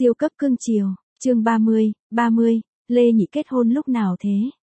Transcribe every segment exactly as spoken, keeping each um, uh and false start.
Siêu cấp cưng chiều, chương ba mươi, ba mươi, Lê Nhị kết hôn lúc nào thế?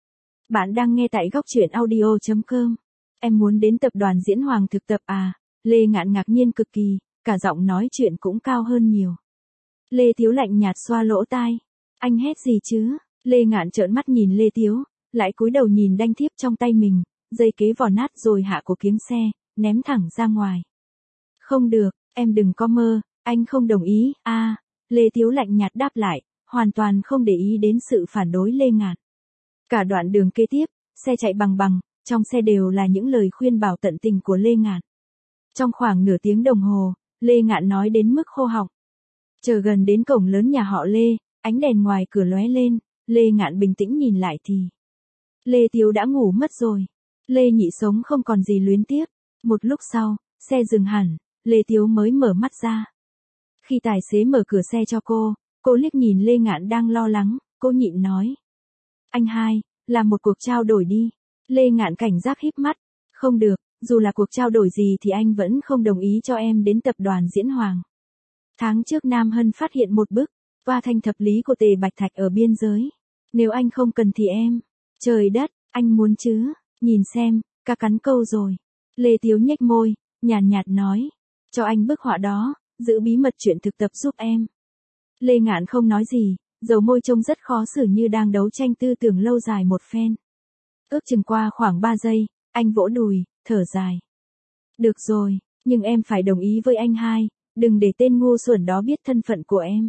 Bạn đang nghe tại góc truyện audio chấm com. Em muốn đến tập đoàn diễn Hoàng thực tập à? Lê Ngạn ngạc nhiên cực kỳ, cả giọng nói chuyện cũng cao hơn nhiều. Lê Tiếu lạnh nhạt xoa lỗ tai. Anh hét gì chứ? Lê Ngạn trợn mắt nhìn Lê Tiếu, lại cúi đầu nhìn đanh thiếp trong tay mình, dây kế vò nát rồi hạ cổ kiếm xe, ném thẳng ra ngoài. Không được, em đừng có mơ, anh không đồng ý, a. À, Lê Tiếu lạnh nhạt đáp lại, hoàn toàn không để ý đến sự phản đối Lê Ngạn. Cả đoạn đường kế tiếp, xe chạy bằng bằng, trong xe đều là những lời khuyên bảo tận tình của Lê Ngạn. Trong khoảng nửa tiếng đồng hồ, Lê Ngạn nói đến mức khô họng. Chờ gần đến cổng lớn nhà họ Lê, ánh đèn ngoài cửa lóe lên, Lê Ngạn bình tĩnh nhìn lại thì Lê Tiếu đã ngủ mất rồi. Lê Nhị sống không còn gì luyến tiếc. Một lúc sau, xe dừng hẳn, Lê Tiếu mới mở mắt ra. Khi tài xế mở cửa xe cho cô, cô liếc nhìn Lê Ngạn đang lo lắng, cô nhịn nói. Anh hai, làm một cuộc trao đổi đi. Lê Ngạn cảnh giác híp mắt. Không được, dù là cuộc trao đổi gì thì anh vẫn không đồng ý cho em đến tập đoàn diễn Hoàng. Tháng trước Nam Hân phát hiện một bức toa thanh thập lý của Tề Bạch Thạch ở biên giới. Nếu anh không cần thì em. Trời đất, anh muốn chứ? Nhìn xem, ca cắn câu rồi. Lê Tiếu nhếch môi, nhàn nhạt nói. Cho anh bức họa đó, giữ bí mật chuyện thực tập giúp em. Lê Ngạn không nói gì, dầu môi trông rất khó xử như đang đấu tranh tư tưởng lâu dài một phen. Ước chừng qua khoảng ba giây, anh vỗ đùi, thở dài. Được rồi, nhưng em phải đồng ý với anh hai, đừng để tên ngu xuẩn đó biết thân phận của em.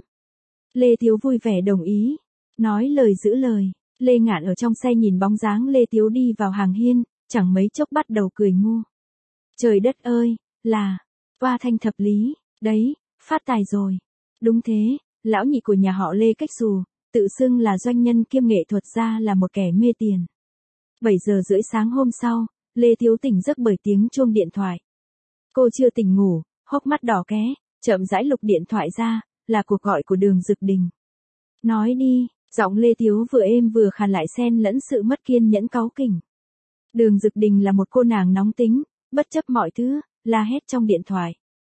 Lê Tiếu vui vẻ đồng ý. Nói lời giữ lời, Lê Ngạn ở trong xe nhìn bóng dáng Lê Tiếu đi vào hàng hiên, chẳng mấy chốc bắt đầu cười ngu. Trời đất ơi, là toa thanh thập lý, đấy, phát tài rồi. Đúng thế, lão nhị của nhà họ Lê Cách Xù, tự xưng là doanh nhân kiêm nghệ thuật gia là một kẻ mê tiền. bảy giờ rưỡi sáng hôm sau, Lê Tiếu tỉnh giấc bởi tiếng chuông điện thoại. Cô chưa tỉnh ngủ, hốc mắt đỏ ké, chậm rãi lục điện thoại ra, là cuộc gọi của Đường Dực Đình. Nói đi, giọng Lê Tiếu vừa êm vừa khàn lại xen lẫn sự mất kiên nhẫn cáu kỉnh. Đường Dực Đình là một cô nàng nóng tính, bất chấp mọi thứ, la hét trong điện thoại.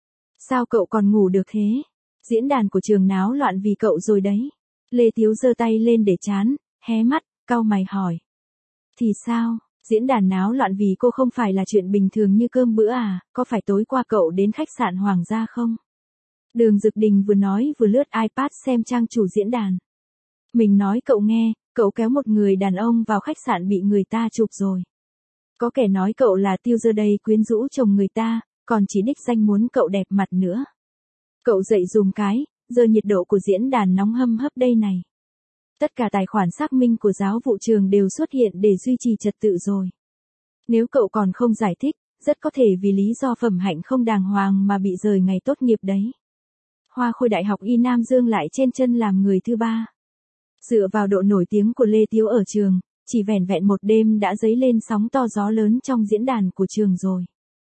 Sao cậu còn ngủ được thế? Diễn đàn của trường náo loạn vì cậu rồi đấy. Lê Tiếu giơ tay lên để chán, hé mắt, cau mày hỏi. Thì sao, diễn đàn náo loạn vì cô không phải là chuyện bình thường như cơm bữa à, có phải tối qua cậu đến khách sạn Hoàng gia không? Đường Dực Đình vừa nói vừa lướt iPad xem trang chủ diễn đàn. Mình nói cậu nghe, cậu kéo một người đàn ông vào khách sạn bị người ta chụp rồi. Có kẻ nói cậu là tiêu giờ đây quyến rũ chồng người ta, còn chỉ đích danh muốn cậu đẹp mặt nữa. Cậu dậy dùm cái, giờ nhiệt độ của diễn đàn nóng hâm hấp đây này. Tất cả tài khoản xác minh của giáo vụ trường đều xuất hiện để duy trì trật tự rồi. Nếu cậu còn không giải thích, rất có thể vì lý do phẩm hạnh không đàng hoàng mà bị rời ngày tốt nghiệp đấy. Hoa khôi Đại học Y Nam Dương lại trên chân làm người thứ ba. Dựa vào độ nổi tiếng của Lê Tiếu ở trường, chỉ vẻn vẹn một đêm đã dấy lên sóng to gió lớn trong diễn đàn của trường rồi.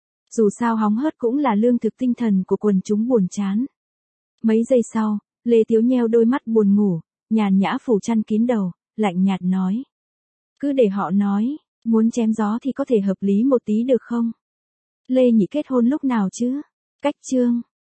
Dù sao hóng hớt cũng là lương thực tinh thần của quần chúng buồn chán. Mấy giây sau, Lê Tiếu nheo đôi mắt buồn ngủ, nhàn nhã phủ chăn kín đầu, lạnh nhạt nói. Cứ để họ nói, muốn chém gió thì có thể hợp lý một tí được không? Lê Nhị kết hôn lúc nào chứ? Cách chương.